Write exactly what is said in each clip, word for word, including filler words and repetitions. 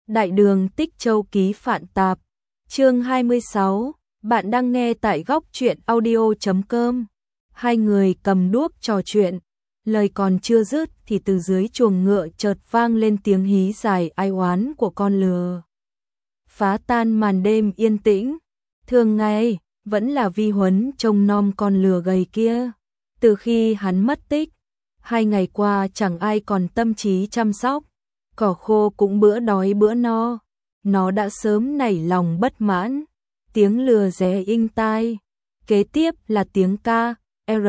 Đại đường Tích Châu ký Phạn Tạp, chương hai mươi sáu, bạn đang nghe tại góc truyện audio chấm com. Hai người cầm đuốc trò chuyện, lời còn chưa dứt thì từ dưới chuồng ngựa chợt vang lên tiếng hí dài ai oán của con lừa. Phá tan màn đêm yên tĩnh, thường ngày vẫn là Vi Huấn trông nom con lừa gầy kia. Từ khi hắn mất tích, hai ngày qua chẳng ai còn tâm trí chăm sóc. Cỏ khô cũng bữa đói bữa no, nó đã sớm nảy lòng bất mãn. Tiếng lừa ré inh tai, kế tiếp là tiếng ca, R,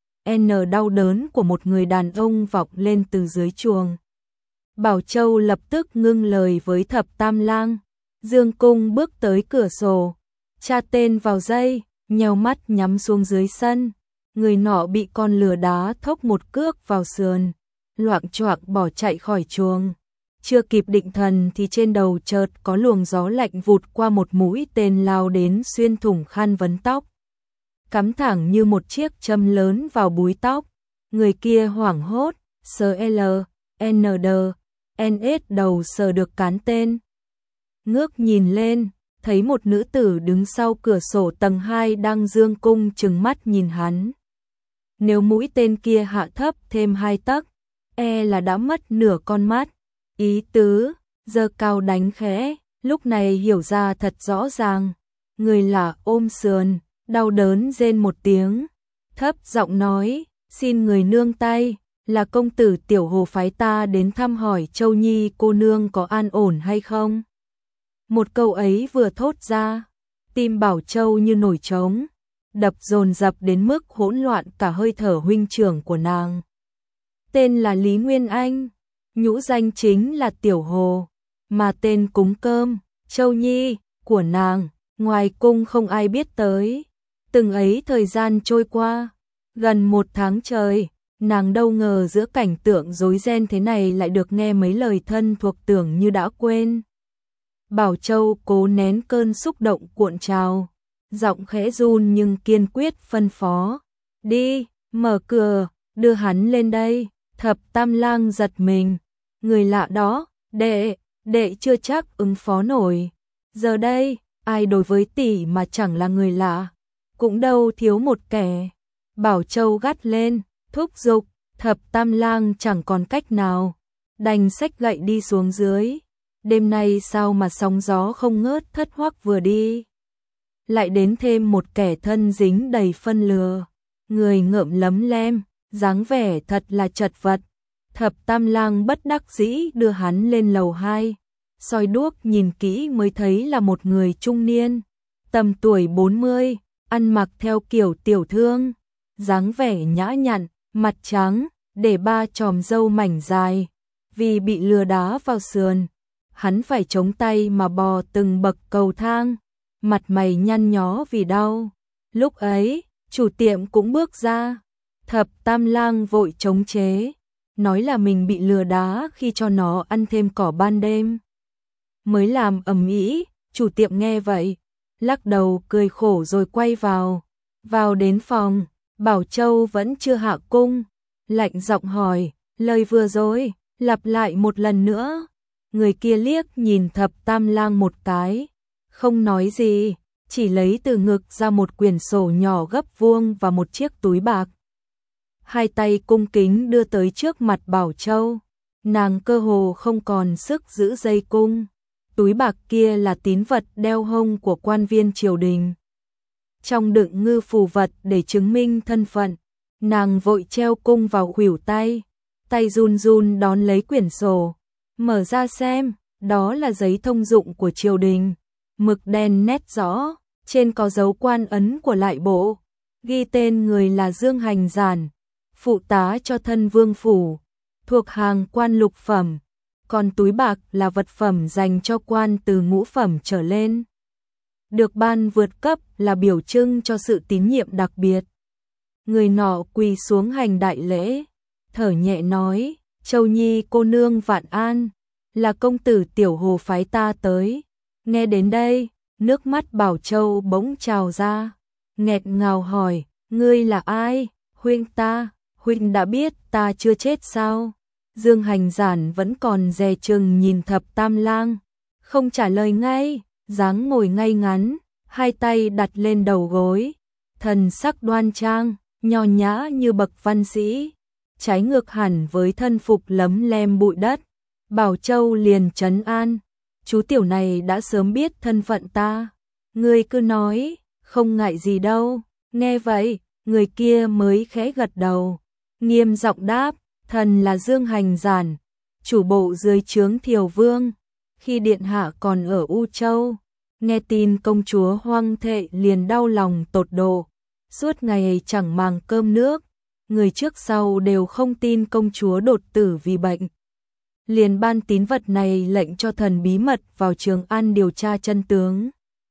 N đau đớn của một người đàn ông vọng lên từ dưới chuồng. Bảo Châu lập tức ngưng lời với Thập Tam Lang. Dương Cung bước tới cửa sổ, tra tên vào dây, nheo mắt nhắm xuống dưới sân. Người nọ bị con lừa đá thốc một cước vào sườn, loạng choạng bỏ chạy khỏi chuồng. Chưa kịp định thần thì trên đầu chợt có luồng gió lạnh vụt qua, một mũi tên lao đến xuyên thủng khăn vấn tóc, cắm thẳng như một chiếc châm lớn vào búi tóc. Người kia hoảng hốt, sờ L, N D, N S đầu sờ được cán tên. Ngước nhìn lên, thấy một nữ tử đứng sau cửa sổ tầng hai đang dương cung trừng mắt nhìn hắn. Nếu mũi tên kia hạ thấp thêm hai tấc, e là đã mất nửa con mắt. Ý tứ, giơ cao đánh khẽ, lúc này hiểu ra thật rõ ràng. Người là ôm sườn, đau đớn rên một tiếng, thấp giọng nói, xin người nương tay, là công tử Tiểu Hồ phái ta đến thăm hỏi Châu Nhi cô nương có an ổn hay không. Một câu ấy vừa thốt ra, tim Bảo Châu như nổi trống, đập dồn dập đến mức hỗn loạn cả hơi thở huynh trưởng của nàng. Tên là Lý Nguyên Anh, nhũ danh chính là Tiểu Hồ, mà tên cúng cơm, Châu Nhi, của nàng, ngoài cung không ai biết tới. Từng ấy thời gian trôi qua, gần một tháng trời, nàng đâu ngờ giữa cảnh tượng rối ren thế này lại được nghe mấy lời thân thuộc tưởng như đã quên. Bảo Châu cố nén cơn xúc động cuộn trào, giọng khẽ run nhưng kiên quyết phân phó, đi, mở cửa, đưa hắn lên đây. Thập Tam Lang giật mình, người lạ đó, đệ, đệ chưa chắc ứng phó nổi. Giờ đây, ai đối với tỷ mà chẳng là người lạ, cũng đâu thiếu một kẻ. Bảo Châu gắt lên, thúc giục, Thập Tam Lang chẳng còn cách nào, đành xách gậy đi xuống dưới. Đêm nay sao mà sóng gió không ngớt, thất hoắc vừa đi, lại đến thêm một kẻ thân dính đầy phân lừa, người ngợm lấm lem, dáng vẻ thật là chật vật. Thập Tam Lang bất đắc dĩ đưa hắn lên lầu hai, soi đuốc nhìn kỹ mới thấy là một người trung niên, tầm tuổi bốn mươi, ăn mặc theo kiểu tiểu thương, dáng vẻ nhã nhặn, mặt trắng, để ba chòm râu mảnh dài. Vì bị lừa đá vào sườn, hắn phải chống tay mà bò từng bậc cầu thang, mặt mày nhăn nhó vì đau. Lúc ấy, chủ tiệm cũng bước ra. Thập Tam Lang vội chống chế, nói là mình bị lừa đá khi cho nó ăn thêm cỏ ban đêm. Mới làm ầm ĩ, chủ tiệm nghe vậy, lắc đầu cười khổ rồi quay vào. Vào đến phòng, Bảo Châu vẫn chưa hạ cung, lạnh giọng hỏi, lời vừa rồi, lặp lại một lần nữa. Người kia liếc nhìn Thập Tam Lang một cái, không nói gì, chỉ lấy từ ngực ra một quyển sổ nhỏ gấp vuông và một chiếc túi bạc. Hai tay cung kính đưa tới trước mặt Bảo Châu, nàng cơ hồ không còn sức giữ dây cung. Túi bạc kia là tín vật đeo hông của quan viên triều đình, trong đựng ngư phù vật để chứng minh thân phận. Nàng vội treo cung vào khuỷu tay, tay run run đón lấy quyển sổ, mở ra xem, đó là giấy thông dụng của triều đình, mực đen nét rõ, trên có dấu quan ấn của lại bộ, ghi tên người là Dương Hành Giản, phụ tá cho thân vương phủ, thuộc hàng quan lục phẩm, còn túi bạc là vật phẩm dành cho quan từ ngũ phẩm trở lên, được ban vượt cấp là biểu trưng cho sự tín nhiệm đặc biệt. Người nọ quỳ xuống hành đại lễ, thở nhẹ nói, Châu Nhi cô nương vạn an, là công tử Tiểu Hồ phái ta tới. Nghe đến đây, nước mắt Bảo Châu bỗng trào ra, nghẹt ngào hỏi, ngươi là ai? Huynh ta, huynh đã biết ta chưa chết sao? Dương Hành Giản vẫn còn dè chừng nhìn Thập Tam Lang, không trả lời ngay, dáng ngồi ngay ngắn, hai tay đặt lên đầu gối, thần sắc đoan trang, nho nhã như bậc văn sĩ, trái ngược hẳn với thân phục lấm lem bụi đất. Bảo Châu liền trấn an, chú tiểu này đã sớm biết thân phận ta, ngươi cứ nói, không ngại gì đâu. Nghe vậy, người kia mới khẽ gật đầu, nghiêm giọng đáp, thần là Dương Hành Giản, chủ bộ dưới trướng Thiều Vương, khi điện hạ còn ở U Châu, nghe tin công chúa hoang thệ liền đau lòng tột độ, suốt ngày chẳng màng cơm nước, người trước sau đều không tin công chúa đột tử vì bệnh. Liền ban tín vật này lệnh cho thần bí mật vào Trường An điều tra chân tướng.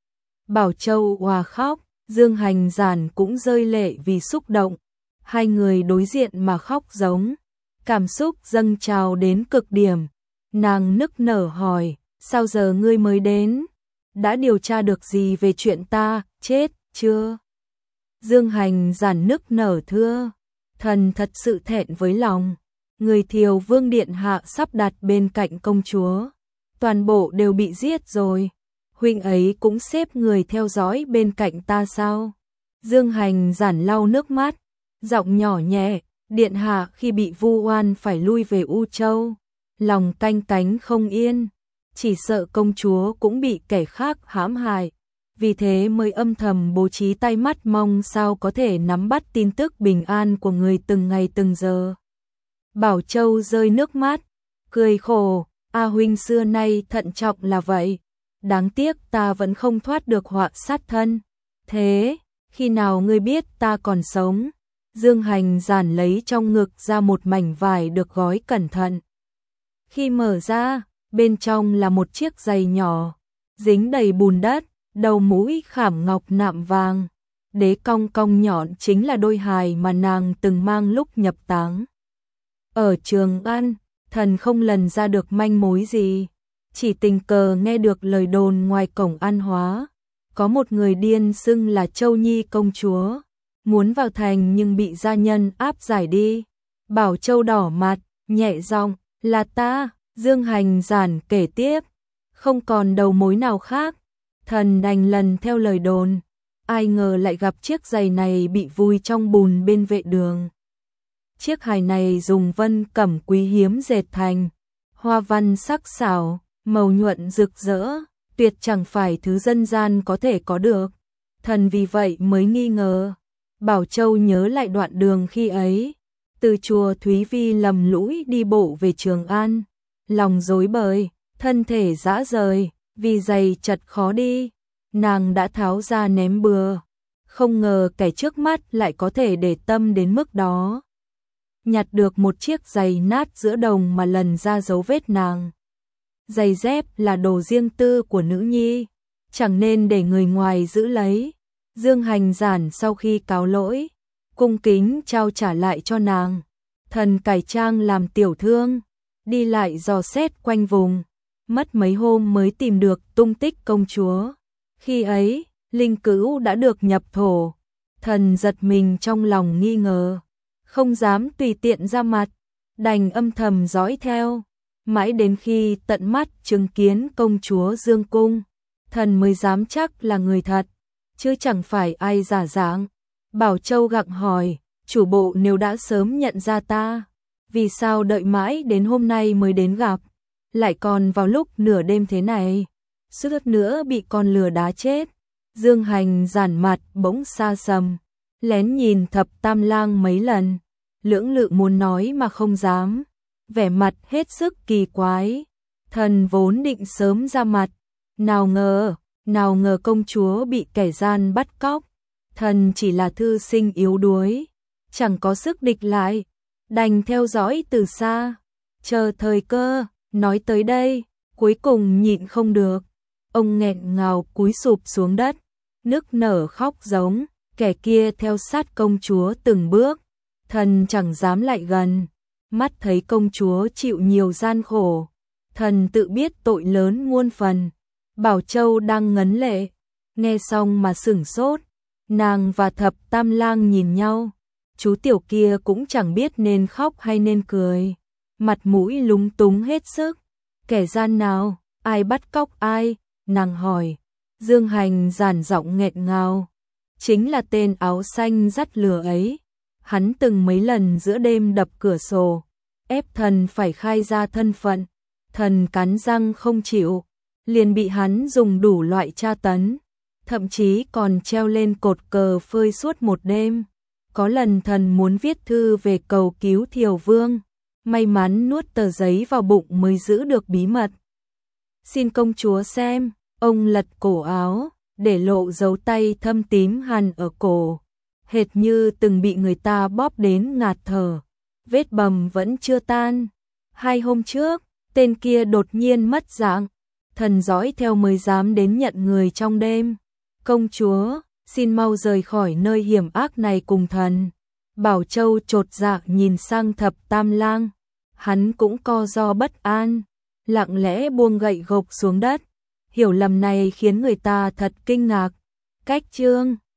Bảo Châu òa khóc, Dương Hành Giản cũng rơi lệ vì xúc động, hai người đối diện mà khóc giống, cảm xúc dâng trào đến cực điểm. Nàng nức nở hỏi, sao giờ ngươi mới đến? Đã điều tra được gì về chuyện ta, chết chưa? Dương Hành Giản nức nở thưa, thần thật sự thẹn với lòng, người Thiều Vương điện hạ sắp đặt bên cạnh công chúa, toàn bộ đều bị giết rồi. Huynh ấy cũng xếp người theo dõi bên cạnh ta sao? Dương Hành Giản lau nước mắt, giọng nhỏ nhẹ, điện hạ khi bị vu oan phải lui về U Châu, lòng canh cánh không yên, chỉ sợ công chúa cũng bị kẻ khác hãm hại, vì thế mới âm thầm bố trí tay mắt mong sao có thể nắm bắt tin tức bình an của người từng ngày từng giờ. Bảo Châu rơi nước mắt, cười khổ, A huynh xưa nay thận trọng là vậy, đáng tiếc ta vẫn không thoát được họa sát thân. Thế, khi nào ngươi biết ta còn sống? Dương Hành Giản lấy trong ngực ra một mảnh vải được gói cẩn thận. Khi mở ra, bên trong là một chiếc giày nhỏ, dính đầy bùn đất, đầu mũi khảm ngọc nạm vàng. Đế cong cong nhọn chính là đôi hài mà nàng từng mang lúc nhập táng. Ở Trường An, thần không lần ra được manh mối gì, chỉ tình cờ nghe được lời đồn ngoài cổng An Hóa, có một người điên xưng là Châu Nhi công chúa, muốn vào thành nhưng bị gia nhân áp giải đi. Bảo Châu đỏ mặt, nhẹ giọng, là ta. Dương Hành Giản kể tiếp, không còn đầu mối nào khác, thần đành lần theo lời đồn, ai ngờ lại gặp chiếc giày này bị vùi trong bùn bên vệ đường. Chiếc hài này dùng vân cẩm quý hiếm dệt thành, hoa văn sắc sảo, màu nhuận rực rỡ, tuyệt chẳng phải thứ dân gian có thể có được. Thần vì vậy mới nghi ngờ. Bảo Châu nhớ lại đoạn đường khi ấy, từ chùa Thúy Vi lầm lũi đi bộ về Trường An, lòng rối bời, thân thể rã rời, vì giày chật khó đi, nàng đã tháo ra ném bừa, không ngờ kẻ trước mắt lại có thể để tâm đến mức đó. Nhặt được một chiếc giày nát giữa đồng mà lần ra dấu vết nàng. Giày dép là đồ riêng tư của nữ nhi, chẳng nên để người ngoài giữ lấy. Dương Hành Giản sau khi cáo lỗi, cung kính trao trả lại cho nàng. Thần cải trang làm tiểu thương, đi lại dò xét quanh vùng, mất mấy hôm mới tìm được tung tích công chúa. Khi ấy, linh cữu đã được nhập thổ, thần giật mình trong lòng nghi ngờ, không dám tùy tiện ra mặt, đành âm thầm dõi theo, mãi đến khi tận mắt chứng kiến công chúa dương cung, thần mới dám chắc là người thật, chứ chẳng phải ai giả dạng. Bảo Châu gặng hỏi, chủ bộ nếu đã sớm nhận ra ta, vì sao đợi mãi đến hôm nay mới đến gặp, lại còn vào lúc nửa đêm thế này, suýt nữa bị con lừa đá chết. Dương Hành Giản mặt bỗng xa sầm, lén nhìn Thập Tam Lang mấy lần, lưỡng lự muốn nói mà không dám, vẻ mặt hết sức kỳ quái. Thần vốn định sớm ra mặt, nào ngờ, nào ngờ công chúa bị kẻ gian bắt cóc, thần chỉ là thư sinh yếu đuối, chẳng có sức địch lại, đành theo dõi từ xa, chờ thời cơ. Nói tới đây, cuối cùng nhịn không được, ông nghẹn ngào cúi sụp xuống đất, nức nở khóc giống. Kẻ kia theo sát công chúa từng bước, thần chẳng dám lại gần, mắt thấy công chúa chịu nhiều gian khổ, thần tự biết tội lớn muôn phần. Bảo Châu đang ngấn lệ, nghe xong mà sửng sốt, nàng và Thập Tam Lang nhìn nhau, chú tiểu kia cũng chẳng biết nên khóc hay nên cười, mặt mũi lúng túng hết sức. Kẻ gian nào, Ai bắt cóc ai? Nàng hỏi. Dương Hành giản giọng nghẹn ngào. Chính là tên áo xanh dắt lừa ấy. Hắn từng mấy lần giữa đêm đập cửa sổ, ép thần phải khai ra thân phận. Thần cắn răng không chịu, liền bị hắn dùng đủ loại tra tấn, thậm chí còn treo lên cột cờ phơi suốt một đêm. Có lần thần muốn viết thư về cầu cứu Thiều Vương, may mắn nuốt tờ giấy vào bụng mới giữ được bí mật. Xin công chúa xem, ông lật cổ áo, để lộ dấu tay thâm tím hằn ở cổ, hệt như từng bị người ta bóp đến ngạt thở. Vết bầm vẫn chưa tan. Hai hôm trước, tên kia đột nhiên mất dạng, thần dõi theo mới dám đến nhận người trong đêm. Công chúa, xin mau rời khỏi nơi hiểm ác này cùng thần. Bảo Châu chột dạ nhìn sang Thập Tam Lang, hắn cũng co ro bất an, lặng lẽ buông gậy gộc xuống đất. Hiểu lầm này khiến người ta thật kinh ngạc. Cách chương